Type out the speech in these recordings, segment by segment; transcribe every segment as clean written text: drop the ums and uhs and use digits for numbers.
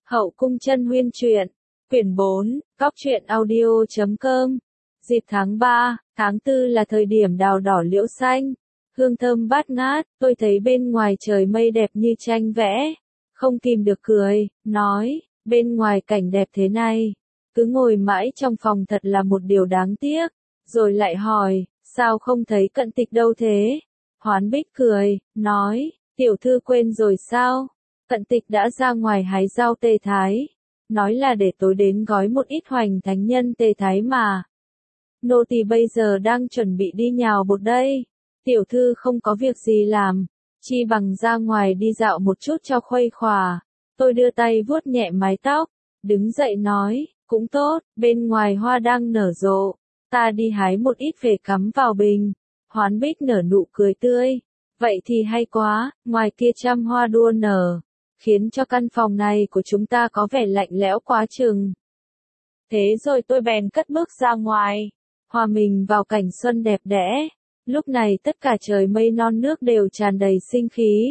Hậu cung chân huyên truyện, quyển 4, góc truyện audio.com. Dịp tháng 3, tháng 4 là thời điểm đào đỏ liễu xanh, hương thơm bát ngát, tôi thấy bên ngoài trời mây đẹp như tranh vẽ, không kìm được cười, nói, bên ngoài cảnh đẹp thế này, cứ ngồi mãi trong phòng thật là một điều đáng tiếc, rồi lại hỏi, sao không thấy Cận Tịch đâu thế? Hoán Bích cười, nói, tiểu thư quên rồi sao? Cận Tịch đã ra ngoài hái rau tê thái, nói là để tối đến gói một ít hoành thánh nhân tê thái mà. Nô tỳ bây giờ đang chuẩn bị đi nhào bột đây, tiểu thư không có việc gì làm, chi bằng ra ngoài đi dạo một chút cho khuây khỏa. Tôi đưa tay vuốt nhẹ mái tóc, đứng dậy nói, cũng tốt, bên ngoài hoa đang nở rộ, ta đi hái một ít về cắm vào bình. Hoán Bích nở nụ cười tươi, vậy thì hay quá, ngoài kia trăm hoa đua nở, khiến cho căn phòng này của chúng ta có vẻ lạnh lẽo quá chừng. Thế rồi tôi bèn cất bước ra ngoài, hòa mình vào cảnh xuân đẹp đẽ. Lúc này tất cả trời mây non nước đều tràn đầy sinh khí.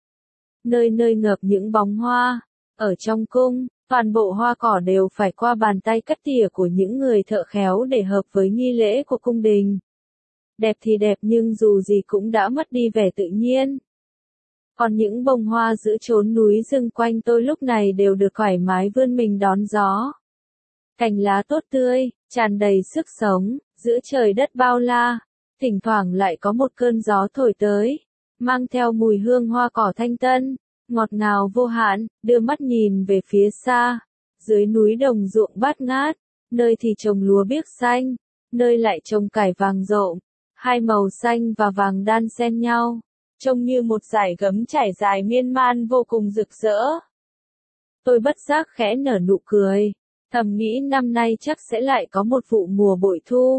Nơi nơi ngập những bóng hoa, ở trong cung, toàn bộ hoa cỏ đều phải qua bàn tay cắt tỉa của những người thợ khéo để hợp với nghi lễ của cung đình. Đẹp thì đẹp nhưng dù gì cũng đã mất đi vẻ tự nhiên. Còn những bông hoa giữa chốn núi rừng quanh tôi lúc này đều được thoải mái vươn mình đón gió. Cành lá tốt tươi, tràn đầy sức sống, giữa trời đất bao la, thỉnh thoảng lại có một cơn gió thổi tới, mang theo mùi hương hoa cỏ thanh tân, ngọt ngào vô hạn, đưa mắt nhìn về phía xa, dưới núi đồng ruộng bát ngát, nơi thì trồng lúa biếc xanh, nơi lại trồng cải vàng rộm, hai màu xanh và vàng đan xen nhau, trông như một dải gấm trải dài miên man vô cùng rực rỡ. Tôi bất giác khẽ nở nụ cười, thầm nghĩ năm nay chắc sẽ lại có một vụ mùa bội thu.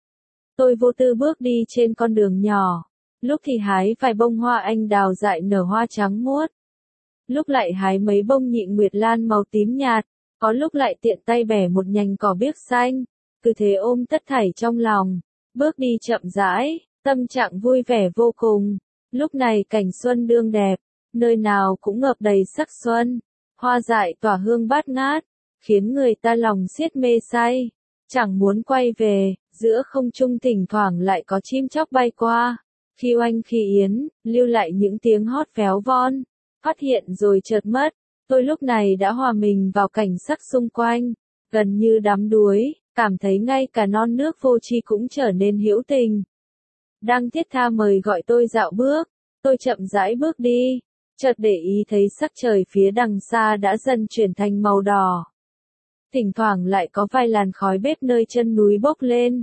Tôi vô tư bước đi trên con đường nhỏ, lúc thì hái vài bông hoa anh đào dại nở hoa trắng muốt, lúc lại hái mấy bông nhị nguyệt lan màu tím nhạt, có lúc lại tiện tay bẻ một nhành cỏ biếc xanh, cứ thế ôm tất thảy trong lòng, bước đi chậm rãi, tâm trạng vui vẻ vô cùng. Lúc này cảnh xuân đương đẹp, nơi nào cũng ngập đầy sắc xuân, hoa dại tỏa hương bát ngát, khiến người ta lòng xiết mê say, chẳng muốn quay về. Giữa không trung thỉnh thoảng lại có chim chóc bay qua, khi oanh khi yến, lưu lại những tiếng hót véo von, phát hiện rồi chợt mất. Tôi lúc này đã hòa mình vào cảnh sắc xung quanh, gần như đắm đuối, cảm thấy ngay cả non nước vô tri cũng trở nên hữu tình. Đang thiết tha mời gọi tôi dạo bước, tôi chậm rãi bước đi, chợt để ý thấy sắc trời phía đằng xa đã dần chuyển thành màu đỏ. Thỉnh thoảng lại có vài làn khói bếp nơi chân núi bốc lên.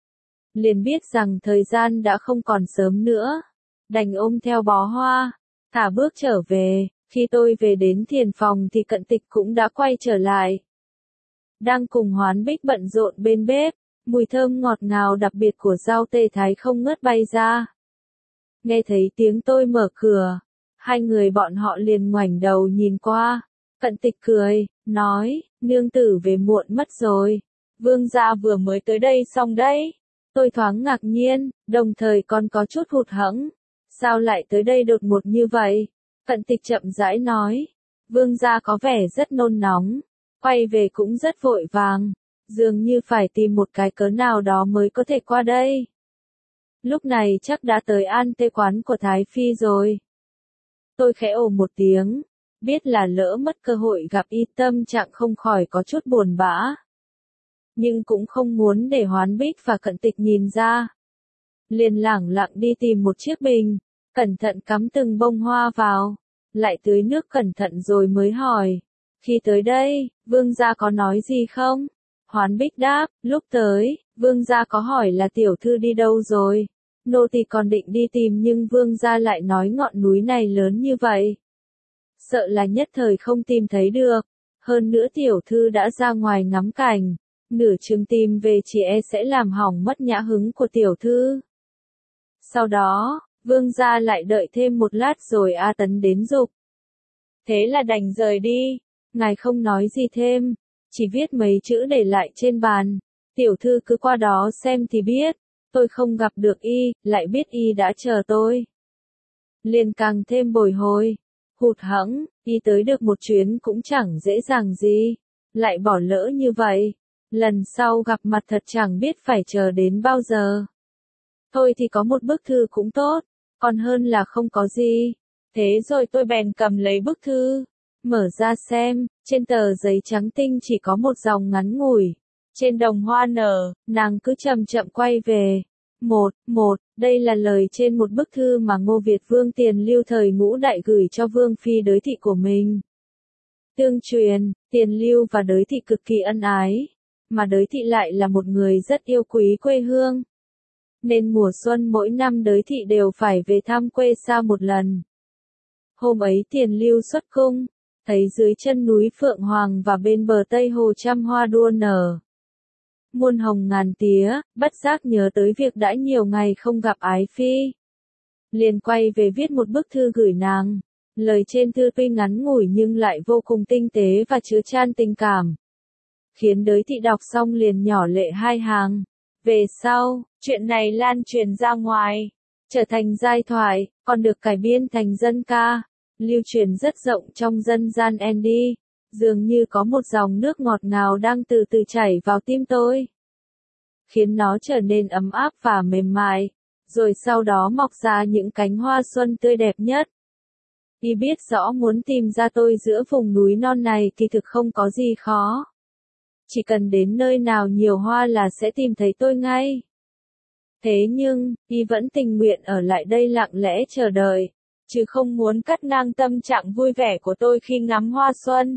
Liền biết rằng thời gian đã không còn sớm nữa, đành ôm theo bó hoa, thả bước trở về. Khi tôi về đến thiền phòng thì Cận Tịch cũng đã quay trở lại. Đang cùng Hoán Bích bận rộn bên bếp, mùi thơm ngọt ngào đặc biệt của rau tê thái không ngớt bay ra. Nghe thấy tiếng tôi mở cửa, hai người bọn họ liền ngoảnh đầu nhìn qua. Cận Tịch cười, nói, nương tử về muộn mất rồi, vương gia vừa mới tới đây xong đấy. Tôi thoáng ngạc nhiên, đồng thời còn có chút hụt hẫng. Sao lại tới đây đột ngột như vậy? Cận Tịch chậm rãi nói, vương gia có vẻ rất nôn nóng, quay về cũng rất vội vàng, dường như phải tìm một cái cớ nào đó mới có thể qua đây. Lúc này chắc đã tới an tê quán của Thái Phi rồi. Tôi khẽ ồ một tiếng, biết là lỡ mất cơ hội gặp y, tâm trạng không khỏi có chút buồn bã. Nhưng cũng không muốn để Hoán Bích và Cận Tịch nhìn ra. Liền lẳng lặng đi tìm một chiếc bình, cẩn thận cắm từng bông hoa vào, lại tưới nước cẩn thận rồi mới hỏi. Khi tới đây, vương gia có nói gì không? Hoán Bích đáp, lúc tới, vương gia có hỏi là tiểu thư đi đâu rồi. Nô tỳ còn định đi tìm nhưng vương gia lại nói ngọn núi này lớn như vậy, sợ là nhất thời không tìm thấy được. Hơn nữa tiểu thư đã ra ngoài ngắm cảnh, nửa chừng tìm về chỉ e sẽ làm hỏng mất nhã hứng của tiểu thư. Sau đó, vương gia lại đợi thêm một lát rồi A Tấn đến giục. Thế là đành rời đi, ngài không nói gì thêm, chỉ viết mấy chữ để lại trên bàn. Tiểu thư cứ qua đó xem thì biết. Tôi không gặp được y, lại biết y đã chờ tôi. Liền càng thêm bồi hồi. hụt hẫng, đi tới được một chuyến cũng chẳng dễ dàng gì, lại bỏ lỡ như vậy. Lần sau gặp mặt thật chẳng biết phải chờ đến bao giờ. Thôi thì có một bức thư cũng tốt, còn hơn là không có gì. Thế rồi tôi bèn cầm lấy bức thư, mở ra xem, trên tờ giấy trắng tinh chỉ có một dòng ngắn ngủi. Trên đồng hoa nở, nàng cứ chậm chậm quay về. Đây là lời trên một bức thư mà Ngô Việt Vương Tiền Lưu thời Ngũ Đại gửi cho Vương Phi Đới Thị của mình. Tương truyền, Tiền Lưu và Đới Thị cực kỳ ân ái, mà Đới Thị lại là một người rất yêu quý quê hương. Nên mùa xuân mỗi năm Đới Thị đều phải về thăm quê xa một lần. Hôm ấy Tiền Lưu xuất cung, thấy dưới chân núi Phượng Hoàng và bên bờ Tây Hồ trăm hoa đua nở. Muôn hồng ngàn tía, bất giác nhớ tới việc đã nhiều ngày không gặp ái phi. Liền quay về viết một bức thư gửi nàng. Lời trên thư tuy ngắn ngủi nhưng lại vô cùng tinh tế và chứa chan tình cảm. Khiến Đới Thị đọc xong liền nhỏ lệ hai hàng. Về sau, chuyện này lan truyền ra ngoài, trở thành giai thoại, còn được cải biên thành dân ca, lưu truyền rất rộng trong dân gian Andy. Dường như có một dòng nước ngọt ngào đang từ từ chảy vào tim tôi, khiến nó trở nên ấm áp và mềm mại, rồi sau đó mọc ra những cánh hoa xuân tươi đẹp nhất. Y biết rõ muốn tìm ra tôi giữa vùng núi non này kỳ thực không có gì khó. Chỉ cần đến nơi nào nhiều hoa là sẽ tìm thấy tôi ngay. Thế nhưng, Y vẫn tình nguyện ở lại đây lặng lẽ chờ đợi, chứ không muốn cắt ngang tâm trạng vui vẻ của tôi khi ngắm hoa xuân.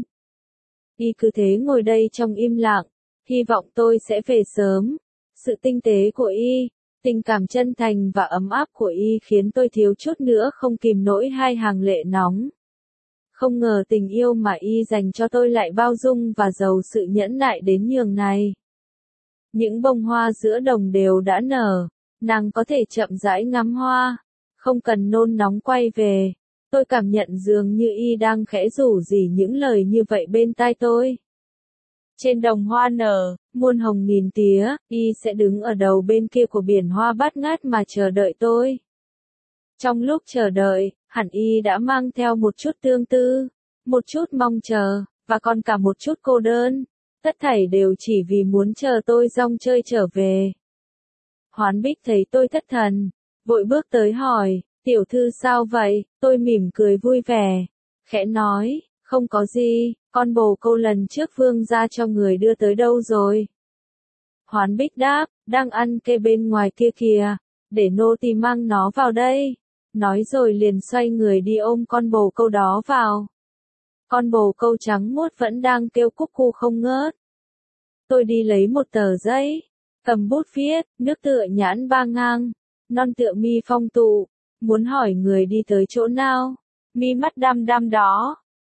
Y cứ thế ngồi đây trong im lặng, hy vọng tôi sẽ về sớm. Sự tinh tế của Y, tình cảm chân thành và ấm áp của Y khiến tôi thiếu chút nữa không kìm nổi hai hàng lệ nóng. Không ngờ tình yêu mà Y dành cho tôi lại bao dung và giàu sự nhẫn nại đến nhường này. Những bông hoa giữa đồng đều đã nở, nàng có thể chậm rãi ngắm hoa, không cần nôn nóng quay về. Tôi cảm nhận dường như Y đang khẽ rủ rỉ những lời như vậy bên tai tôi. Trên đồng hoa nở, muôn hồng nghìn tía, Y sẽ đứng ở đầu bên kia của biển hoa bát ngát mà chờ đợi tôi. Trong lúc chờ đợi, hẳn Y đã mang theo một chút tương tư, một chút mong chờ, và còn cả một chút cô đơn. Tất thảy đều chỉ vì muốn chờ tôi rong chơi trở về. Hoán Bích thấy tôi thất thần, vội bước tới hỏi, tiểu thư sao vậy? Tôi mỉm cười vui vẻ, khẽ nói, không có gì, con bồ câu lần trước vương gia cho người đưa tới đâu rồi? Hoán Bích đáp, đang ăn kê bên ngoài kia kìa, để nô tỳ mang nó vào đây. Nói rồi liền xoay người đi ôm con bồ câu đó vào. Con bồ câu trắng muốt vẫn đang kêu cúc cu không ngớt. Tôi đi lấy một tờ giấy, cầm bút viết, nước tựa nhãn ba ngang, non tựa mi phong tụ, muốn hỏi người đi tới chỗ nào, mi mắt đăm đăm đó.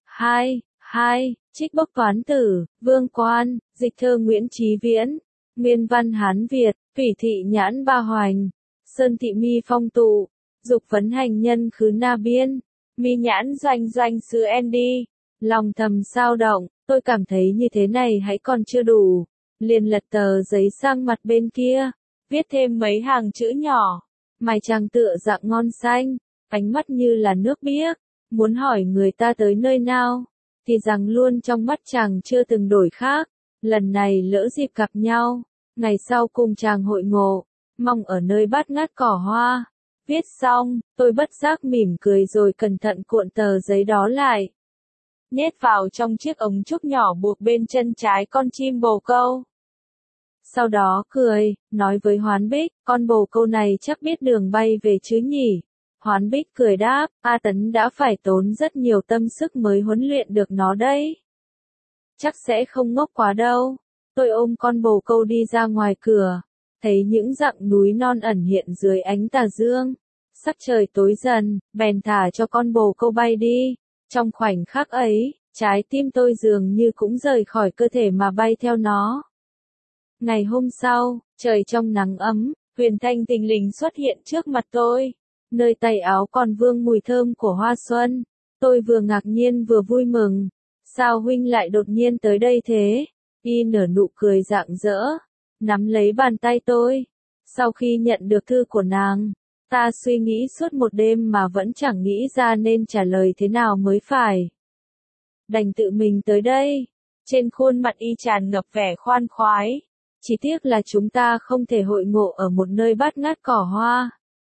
Trích bốc toán tử, Vương Quan, dịch thơ Nguyễn Chí Viễn, nguyên văn Hán Việt, thủy thị nhãn ba hoành, sơn thị mi phong tụ, dục vấn hành nhân khứ na biên, mi nhãn doanh doanh xứ Andy. Lòng thầm sao động, tôi cảm thấy như thế này hãy còn chưa đủ. Liền lật tờ giấy sang mặt bên kia, viết thêm mấy hàng chữ nhỏ. Mày chàng tựa dạng ngon xanh, ánh mắt như là nước biếc, muốn hỏi người ta tới nơi nào, thì rằng luôn trong mắt chàng chưa từng đổi khác. Lần này lỡ dịp gặp nhau, ngày sau cùng chàng hội ngộ, mong ở nơi bát ngát cỏ hoa. Viết xong, tôi bất giác mỉm cười rồi cẩn thận cuộn tờ giấy đó lại, nhét vào trong chiếc ống trúc nhỏ buộc bên chân trái con chim bồ câu. Sau đó cười, nói với Hoán Bích, con bồ câu này chắc biết đường bay về chứ nhỉ? Hoán Bích cười đáp, A Tấn đã phải tốn rất nhiều tâm sức mới huấn luyện được nó đấy. Chắc sẽ không ngốc quá đâu. Tôi ôm con bồ câu đi ra ngoài cửa, thấy những dặng núi non ẩn hiện dưới ánh tà dương. Sắc trời tối dần, bèn thả cho con bồ câu bay đi. Trong khoảnh khắc ấy, trái tim tôi dường như cũng rời khỏi cơ thể mà bay theo nó. Ngày hôm sau, trời trong nắng ấm, Huyền Thanh thình lình xuất hiện trước mặt tôi. Nơi tay áo còn vương mùi thơm của hoa xuân. Tôi vừa ngạc nhiên vừa vui mừng. Sao huynh lại đột nhiên tới đây thế? Y nở nụ cười rạng rỡ, nắm lấy bàn tay tôi. Sau khi nhận được thư của nàng, Ta suy nghĩ suốt một đêm mà vẫn chẳng nghĩ ra nên trả lời thế nào mới phải. Đành tự mình tới đây. Trên khuôn mặt y tràn ngập vẻ khoan khoái. Chỉ tiếc là chúng ta không thể hội ngộ ở một nơi bát ngát cỏ hoa.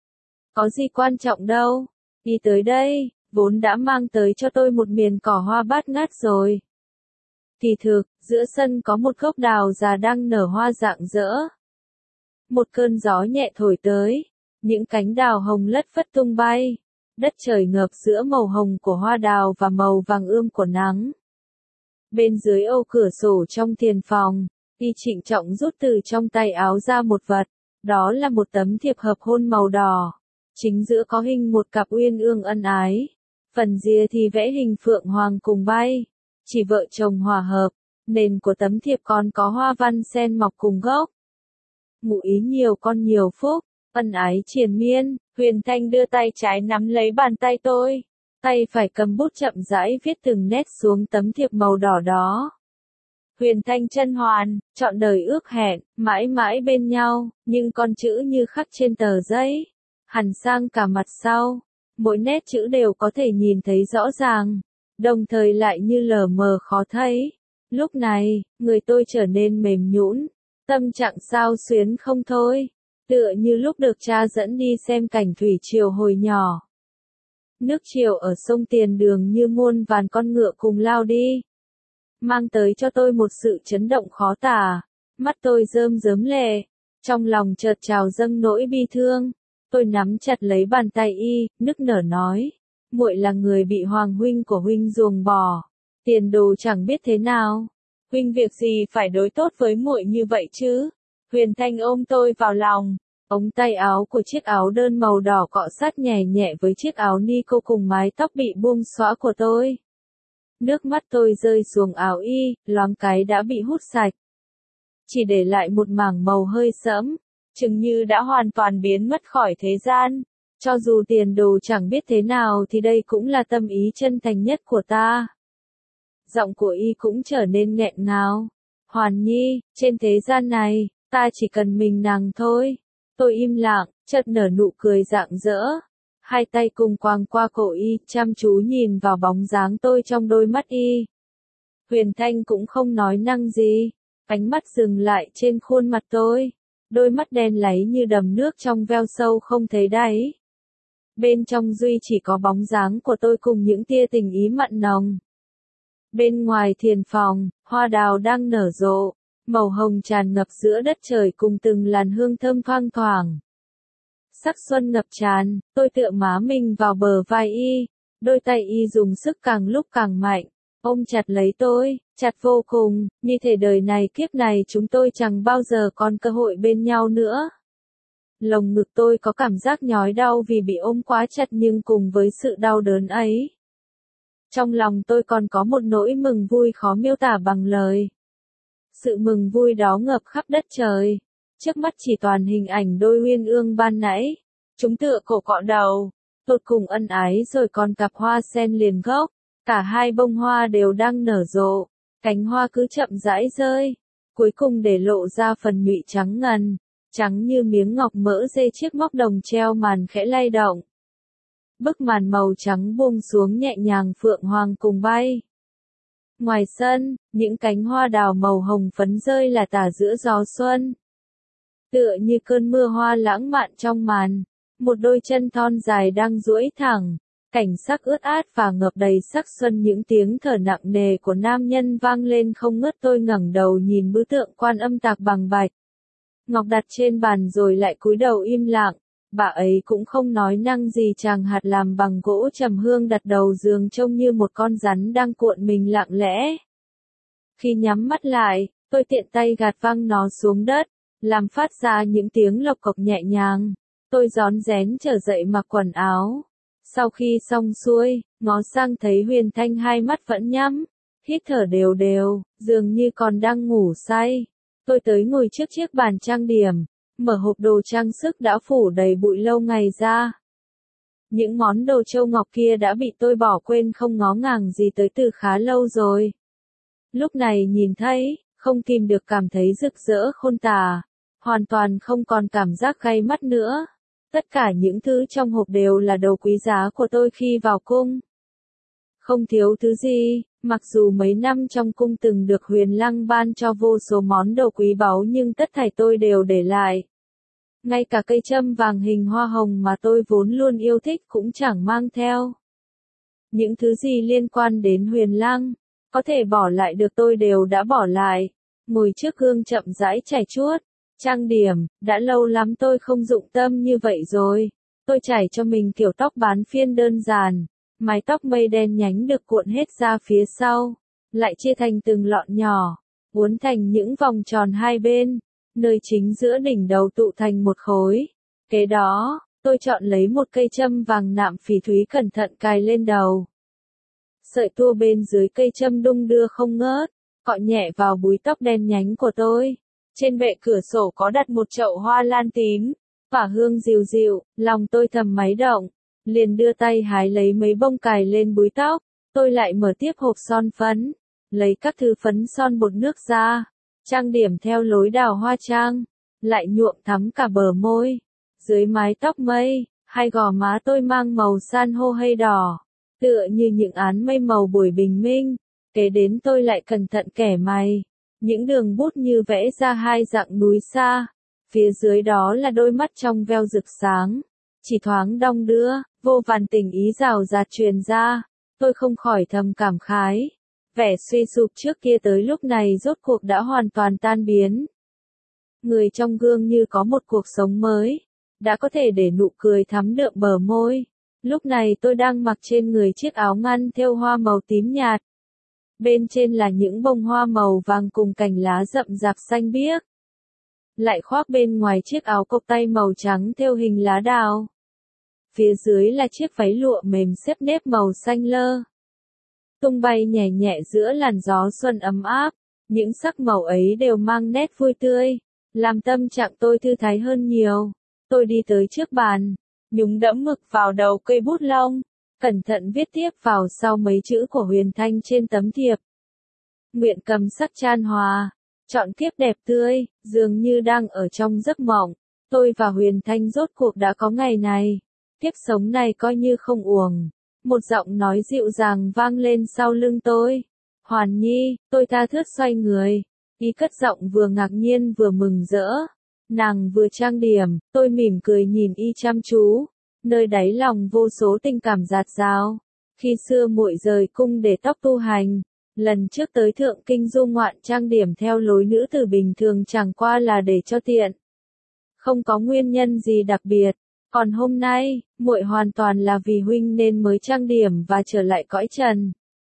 Có gì quan trọng đâu. Y tới đây, vốn đã mang tới cho tôi một miền cỏ hoa bát ngát rồi. Kỳ thực, giữa sân có một gốc đào già đang nở hoa rạng rỡ. Một cơn gió nhẹ thổi tới, những cánh đào hồng lất phất tung bay. Đất trời ngập giữa màu hồng của hoa đào và màu vàng ươm của nắng. Bên dưới ô cửa sổ trong thiền phòng, y trịnh trọng rút từ trong tay áo ra một vật. Đó là một tấm thiệp hợp hôn màu đỏ. Chính giữa có hình một cặp uyên ương ân ái. Phần rìa thì vẽ hình phượng hoàng cùng bay. Chỉ vợ chồng hòa hợp. Nền của tấm thiệp còn có hoa văn sen mọc cùng gốc. Ngụ ý nhiều con nhiều phúc, ân ái triền miên. Huyền Thanh đưa tay trái nắm lấy bàn tay tôi. Tay phải cầm bút chậm rãi viết từng nét xuống tấm thiệp màu đỏ đó. Huyền Thanh chân hoàn, trọn đời ước hẹn, mãi mãi bên nhau, nhưng con chữ như khắc trên tờ giấy. Hằn sang cả mặt sau, mỗi nét chữ đều có thể nhìn thấy rõ ràng, đồng thời lại như lờ mờ khó thấy. Lúc này, người tôi trở nên mềm nhũn, tâm trạng xao xuyến không thôi, tựa như lúc được cha dẫn đi xem cảnh thủy triều hồi nhỏ. Nước triều ở sông Tiền Đường như muôn vàn con ngựa cùng lao đi, mang tới cho tôi một sự chấn động khó tả. Mắt tôi rơm rớm lệ, trong lòng chợt trào dâng nỗi bi thương. Tôi nắm chặt lấy bàn tay y, nức nở nói, muội là người bị hoàng huynh của huynh ruồng bỏ, tiền đồ chẳng biết thế nào. Huynh việc gì phải đối tốt với muội như vậy chứ? Huyền Thanh ôm tôi vào lòng, ống tay áo của chiếc áo đơn màu đỏ cọ sát nhẹ nhẹ với chiếc áo ni cô cùng mái tóc bị buông xõa của tôi. Nước mắt tôi rơi xuống áo y, loáng cái đã bị hút sạch. Chỉ để lại một mảng màu hơi sẫm, chừng như đã hoàn toàn biến mất khỏi thế gian. Cho dù tiền đồ chẳng biết thế nào thì đây cũng là tâm ý chân thành nhất của ta. Giọng của y cũng trở nên nghẹn ngào. Hoàn Nhi, trên thế gian này, ta chỉ cần mình nàng thôi. Tôi im lặng, chợt nở nụ cười rạng rỡ. Hai tay cùng quàng qua cổ y, chăm chú nhìn vào bóng dáng tôi trong đôi mắt y. Huyền Thanh cũng không nói năng gì, ánh mắt dừng lại trên khuôn mặt tôi. Đôi mắt đen láy như đầm nước trong veo sâu không thấy đáy. Bên trong duy chỉ có bóng dáng của tôi cùng những tia tình ý mặn nồng. Bên ngoài thiền phòng, hoa đào đang nở rộ, màu hồng tràn ngập giữa đất trời cùng từng làn hương thơm thoang thoảng. Sắc xuân ngập tràn, tôi tựa má mình vào bờ vai y, đôi tay y dùng sức càng lúc càng mạnh, ôm chặt lấy tôi, chặt vô cùng, như thể đời này kiếp này chúng tôi chẳng bao giờ còn cơ hội bên nhau nữa. Lồng ngực tôi có cảm giác nhói đau vì bị ôm quá chặt nhưng cùng với sự đau đớn ấy, trong lòng tôi còn có một nỗi mừng vui khó miêu tả bằng lời. Sự mừng vui đó ngập khắp đất trời. Trước mắt chỉ toàn hình ảnh đôi uyên ương ban nãy. Chúng tựa cổ cọ đầu, tột cùng ân ái rồi còn cặp hoa sen liền gốc. Cả hai bông hoa đều đang nở rộ. Cánh hoa cứ chậm rãi rơi. Cuối cùng để lộ ra phần nhụy trắng ngần. Trắng như miếng ngọc mỡ dê chiếc móc đồng treo màn khẽ lay động. Bức màn màu trắng buông xuống nhẹ nhàng phượng hoàng cùng bay. Ngoài sân, những cánh hoa đào màu hồng phấn rơi lả tả giữa gió xuân. Tựa như cơn mưa hoa lãng mạn trong màn, một đôi chân thon dài đang duỗi thẳng, cảnh sắc ướt át và ngập đầy sắc xuân. Những tiếng thở nặng nề của nam nhân vang lên không ngớt. Tôi ngẩng đầu nhìn bức tượng Quan Âm tạc bằng bạch ngọc đặt trên bàn rồi lại cúi đầu im lặng. Bà ấy cũng không nói năng gì. Chàng hạt làm bằng gỗ trầm hương đặt đầu giường trông như một con rắn đang cuộn mình lặng lẽ. Khi nhắm mắt lại, tôi tiện tay gạt văng nó xuống đất, làm phát ra những tiếng lộc cộc nhẹ nhàng. Tôi rón rén trở dậy mặc quần áo. Sau khi xong xuôi, ngó sang thấy Huyền Thanh hai mắt vẫn nhắm, hít thở đều đều, dường như còn đang ngủ say. Tôi tới ngồi trước chiếc bàn trang điểm, mở hộp đồ trang sức đã phủ đầy bụi lâu ngày ra. Những món đồ châu ngọc kia đã bị tôi bỏ quên không ngó ngàng gì tới từ khá lâu rồi. Lúc này nhìn thấy, không kìm được cảm thấy rực rỡ khôn tả, hoàn toàn không còn cảm giác gay mắt nữa. Tất cả những thứ trong hộp đều là đồ quý giá của tôi khi vào cung. Không thiếu thứ gì, mặc dù mấy năm trong cung từng được Huyền Lăng ban cho vô số món đồ quý báu nhưng tất thảy tôi đều để lại. Ngay cả cây châm vàng hình hoa hồng mà tôi vốn luôn yêu thích cũng chẳng mang theo. Những thứ gì liên quan đến Huyền Lăng, có thể bỏ lại được tôi đều đã bỏ lại. Ngồi trước gương chậm rãi chải chuốt, trang điểm, đã lâu lắm tôi không dụng tâm như vậy rồi. Tôi chải cho mình kiểu tóc bán phiên đơn giản, mái tóc mây đen nhánh được cuộn hết ra phía sau, lại chia thành từng lọn nhỏ, uốn thành những vòng tròn hai bên, nơi chính giữa đỉnh đầu tụ thành một khối. Kế đó, tôi chọn lấy một cây châm vàng nạm phỉ thúy cẩn thận cài lên đầu. Sợi tua bên dưới cây châm đung đưa không ngớt, cọ nhẹ vào búi tóc đen nhánh của tôi. Trên bệ cửa sổ có đặt một chậu hoa lan tím, tỏa hương dịu dịu, lòng tôi thầm máy động, liền đưa tay hái lấy mấy bông cài lên búi tóc. Tôi lại mở tiếp hộp son phấn, lấy các thứ phấn son bột nước ra, trang điểm theo lối đào hoa trang, lại nhuộm thắm cả bờ môi. Dưới mái tóc mây, hai gò má tôi mang màu san hô hay đỏ, tựa như những áng mây màu buổi bình minh. Kế đến tôi lại cẩn thận kẻ mày, những đường bút như vẽ ra hai dạng núi xa, phía dưới đó là đôi mắt trong veo rực sáng, chỉ thoáng đong đưa, vô vàn tình ý rào rạt truyền ra. Tôi không khỏi thầm cảm khái, vẻ suy sụp trước kia tới lúc này rốt cuộc đã hoàn toàn tan biến. Người trong gương như có một cuộc sống mới, đã có thể để nụ cười thắm đượm bờ môi. Lúc này tôi đang mặc trên người chiếc áo ngăn thêu hoa màu tím nhạt. Bên trên là những bông hoa màu vàng cùng cành lá rậm rạp xanh biếc. Lại khoác bên ngoài chiếc áo cộc tay màu trắng thêu hình lá đào. Phía dưới là chiếc váy lụa mềm xếp nếp màu xanh lơ, tung bay nhẹ nhẹ giữa làn gió xuân ấm áp. Những sắc màu ấy đều mang nét vui tươi, làm tâm trạng tôi thư thái hơn nhiều. Tôi đi tới trước bàn, nhúng đẫm mực vào đầu cây bút lông, cẩn thận viết tiếp vào sau mấy chữ của Huyền Thanh trên tấm thiệp. Nguyện cầm sắc chan hòa, chọn kiếp đẹp tươi, dường như đang ở trong giấc mộng. Tôi và Huyền Thanh rốt cuộc đã có ngày này, kiếp sống này coi như không uổng. Một giọng nói dịu dàng vang lên sau lưng tôi. Hoàn Nhi, tôi tha thướt xoay người, y cất giọng vừa ngạc nhiên vừa mừng rỡ. Nàng vừa trang điểm, tôi mỉm cười nhìn y chăm chú, nơi đáy lòng vô số tình cảm dạt dào. Khi xưa muội rời cung để tóc tu hành, lần trước tới Thượng Kinh du ngoạn trang điểm theo lối nữ tử bình thường chẳng qua là để cho tiện, không có nguyên nhân gì đặc biệt. Còn hôm nay, muội hoàn toàn là vì huynh nên mới trang điểm và trở lại cõi trần.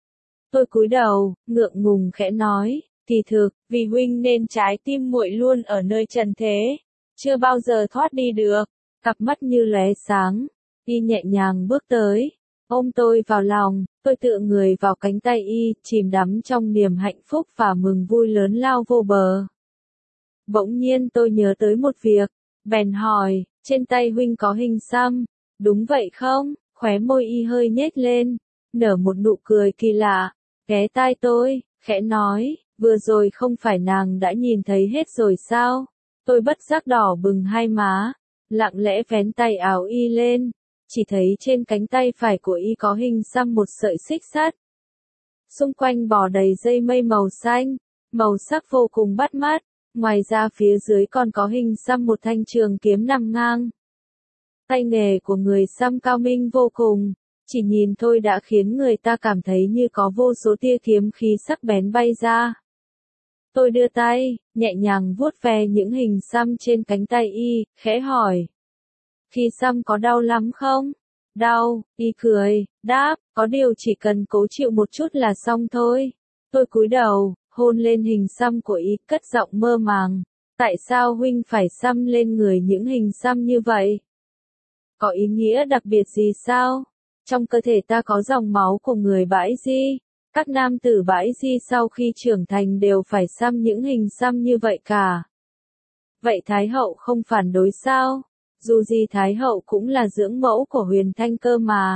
Tôi cúi đầu, ngượng ngùng khẽ nói, kỳ thực, vì huynh nên trái tim muội luôn ở nơi trần thế, chưa bao giờ thoát đi được. Cặp mắt như lóe sáng, y nhẹ nhàng bước tới, ôm tôi vào lòng, tôi tựa người vào cánh tay y, chìm đắm trong niềm hạnh phúc và mừng vui lớn lao vô bờ. Bỗng nhiên tôi nhớ tới một việc, bèn hỏi, trên tay huynh có hình xăm, đúng vậy không? Khóe môi y hơi nhếch lên, nở một nụ cười kỳ lạ, ghé tai tôi, khẽ nói, vừa rồi không phải nàng đã nhìn thấy hết rồi sao? Tôi bất giác đỏ bừng hai má, lặng lẽ vén tay áo y lên, chỉ thấy trên cánh tay phải của y có hình xăm một sợi xích sắt. Xung quanh bò đầy dây mây màu xanh, màu sắc vô cùng bắt mắt, ngoài ra phía dưới còn có hình xăm một thanh trường kiếm nằm ngang. Tay nghề của người xăm cao minh vô cùng, chỉ nhìn thôi đã khiến người ta cảm thấy như có vô số tia kiếm khí sắc bén bay ra. Tôi đưa tay, nhẹ nhàng vuốt ve những hình xăm trên cánh tay y, khẽ hỏi. Khi xăm có đau lắm không? Đau, y cười, đáp, có điều chỉ cần cố chịu một chút là xong thôi. Tôi cúi đầu, hôn lên hình xăm của y, cất giọng mơ màng. Tại sao huynh phải xăm lên người những hình xăm như vậy? Có ý nghĩa đặc biệt gì sao? Trong cơ thể ta có dòng máu của người Bãi Di. Các nam tử Bãi Di sau khi trưởng thành đều phải xăm những hình xăm như vậy cả. Vậy Thái hậu không phản đối sao? Dù gì Thái hậu cũng là dưỡng mẫu của Huyền Thanh cơ mà.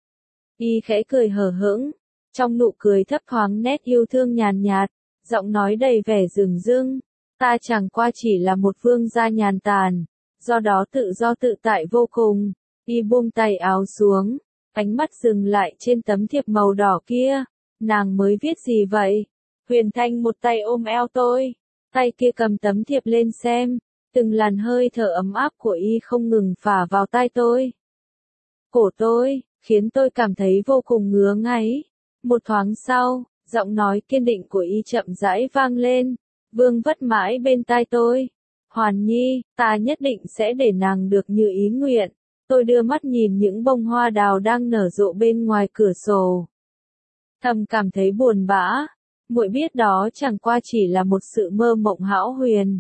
Y khẽ cười hờ hững, trong nụ cười thấp thoáng nét yêu thương nhàn nhạt, giọng nói đầy vẻ dửng dưng. Ta chẳng qua chỉ là một vương gia nhàn tản, do đó tự do tự tại vô cùng. Y buông tay áo xuống, ánh mắt dừng lại trên tấm thiệp màu đỏ kia. Nàng mới viết gì vậy? Huyền Thanh một tay ôm eo tôi, tay kia cầm tấm thiệp lên xem, từng làn hơi thở ấm áp của Y không ngừng phả vào tai tôi. Cổ tôi, khiến tôi cảm thấy vô cùng ngứa ngáy. Một thoáng sau, giọng nói kiên định của Y chậm rãi vang lên, vương vất mãi bên tai tôi. Hoàn Nhi, ta nhất định sẽ để nàng được như ý nguyện. Tôi đưa mắt nhìn những bông hoa đào đang nở rộ bên ngoài cửa sổ. Thầm cảm thấy buồn bã, muội biết đó chẳng qua chỉ là một sự mơ mộng hão huyền.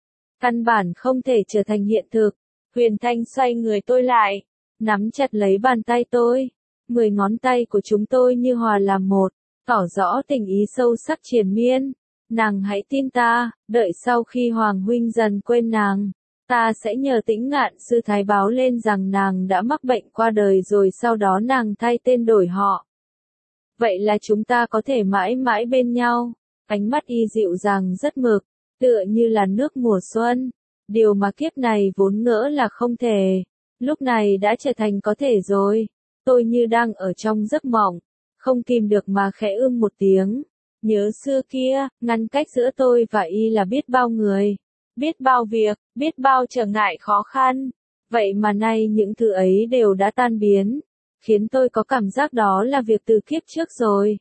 Căn bản không thể trở thành hiện thực. Huyền Thanh xoay người tôi lại, nắm chặt lấy bàn tay tôi. 10 ngón tay của chúng tôi như hòa làm một, tỏ rõ tình ý sâu sắc triền miên. Nàng hãy tin ta, đợi sau khi Hoàng huynh dần quên nàng, ta sẽ nhờ Tĩnh Ngạn sư thái báo lên rằng nàng đã mắc bệnh qua đời rồi sau đó nàng thay tên đổi họ. Vậy là chúng ta có thể mãi mãi bên nhau. Ánh mắt Y dịu dàng rất mực, tựa như là nước mùa xuân. Điều mà kiếp này vốn ngỡ là không thể, lúc này đã trở thành có thể rồi. Tôi như đang ở trong giấc mộng, không kìm được mà khẽ một tiếng. Nhớ xưa kia, ngăn cách giữa tôi và Y là biết bao người, biết bao việc, biết bao trở ngại khó khăn. Vậy mà nay những thứ ấy đều đã tan biến, khiến tôi có cảm giác đó là việc từ kiếp trước rồi.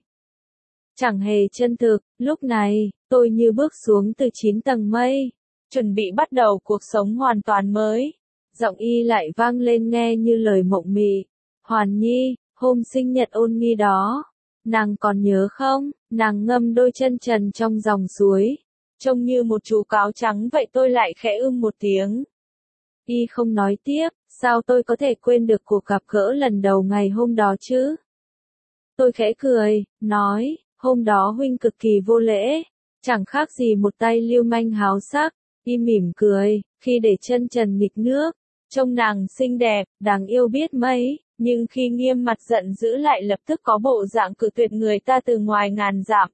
Chẳng hề chân thực, lúc này, tôi như bước xuống từ 9 tầng mây, chuẩn bị bắt đầu cuộc sống hoàn toàn mới. Giọng Y lại vang lên nghe như lời mộng mị. Hoàn Nhi, hôm sinh nhật Ôn Nghi đó, nàng còn nhớ không? Nàng ngâm đôi chân trần trong dòng suối, trông như một chú cáo trắng vậy. Tôi lại khẽ một tiếng. Y không nói tiếp, sao tôi có thể quên được cuộc gặp gỡ lần đầu ngày hôm đó chứ? Tôi khẽ cười, nói, hôm đó huynh cực kỳ vô lễ, chẳng khác gì một tay lưu manh háo sắc. Y mỉm cười, khi để chân trần nghịch nước, trông nàng xinh đẹp, đáng yêu biết mấy, nhưng khi nghiêm mặt giận dữ lại lập tức có bộ dạng cự tuyệt người ta từ ngoài ngàn dặm.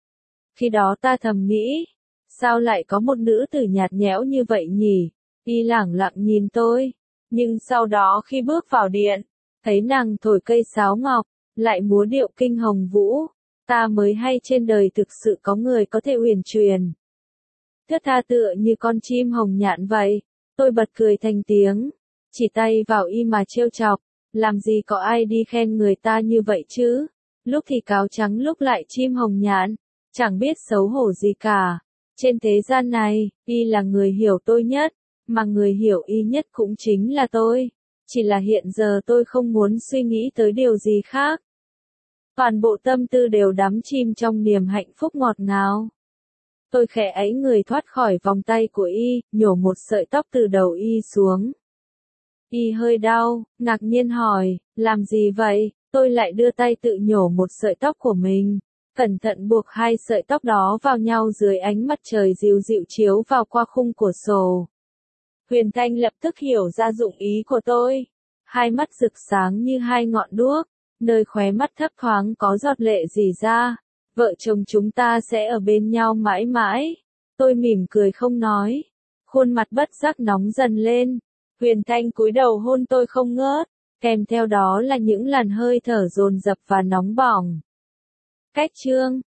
Khi đó ta thầm nghĩ, sao lại có một nữ tử nhạt nhẽo như vậy nhỉ? Y lẳng lặng nhìn tôi, nhưng sau đó khi bước vào điện, thấy nàng thổi cây sáo ngọc, lại múa điệu kinh hồng vũ, ta mới hay trên đời thực sự có người có thể uyển chuyển. Thướt tha tựa như con chim hồng nhạn vậy. Tôi bật cười thành tiếng, chỉ tay vào Y mà trêu chọc, làm gì có ai đi khen người ta như vậy chứ? Lúc thì cáo trắng lúc lại chim hồng nhạn, chẳng biết xấu hổ gì cả. Trên thế gian này, Y là người hiểu tôi nhất, mà người hiểu Y nhất cũng chính là tôi. Chỉ là hiện giờ tôi không muốn suy nghĩ tới điều gì khác. Toàn bộ tâm tư đều đắm chìm trong niềm hạnh phúc ngọt ngào. Tôi khẽ ấy người thoát khỏi vòng tay của Y, nhổ một sợi tóc từ đầu Y xuống. Y hơi đau, ngạc nhiên hỏi, làm gì vậy? Tôi lại đưa tay tự nhổ một sợi tóc của mình, cẩn thận buộc hai sợi tóc đó vào nhau dưới ánh mặt trời dịu dịu chiếu vào qua khung cửa sổ. Huyền Thanh lập tức hiểu ra dụng ý của tôi. Hai mắt rực sáng như hai ngọn đuốc, nơi khóe mắt thấp thoáng có giọt lệ rỉ ra. Vợ chồng chúng ta sẽ ở bên nhau mãi mãi. Tôi mỉm cười không nói. Khuôn mặt bất giác nóng dần lên. Huyền Thanh cúi đầu hôn tôi không ngớt, kèm theo đó là những làn hơi thở dồn dập và nóng bỏng. Cách chương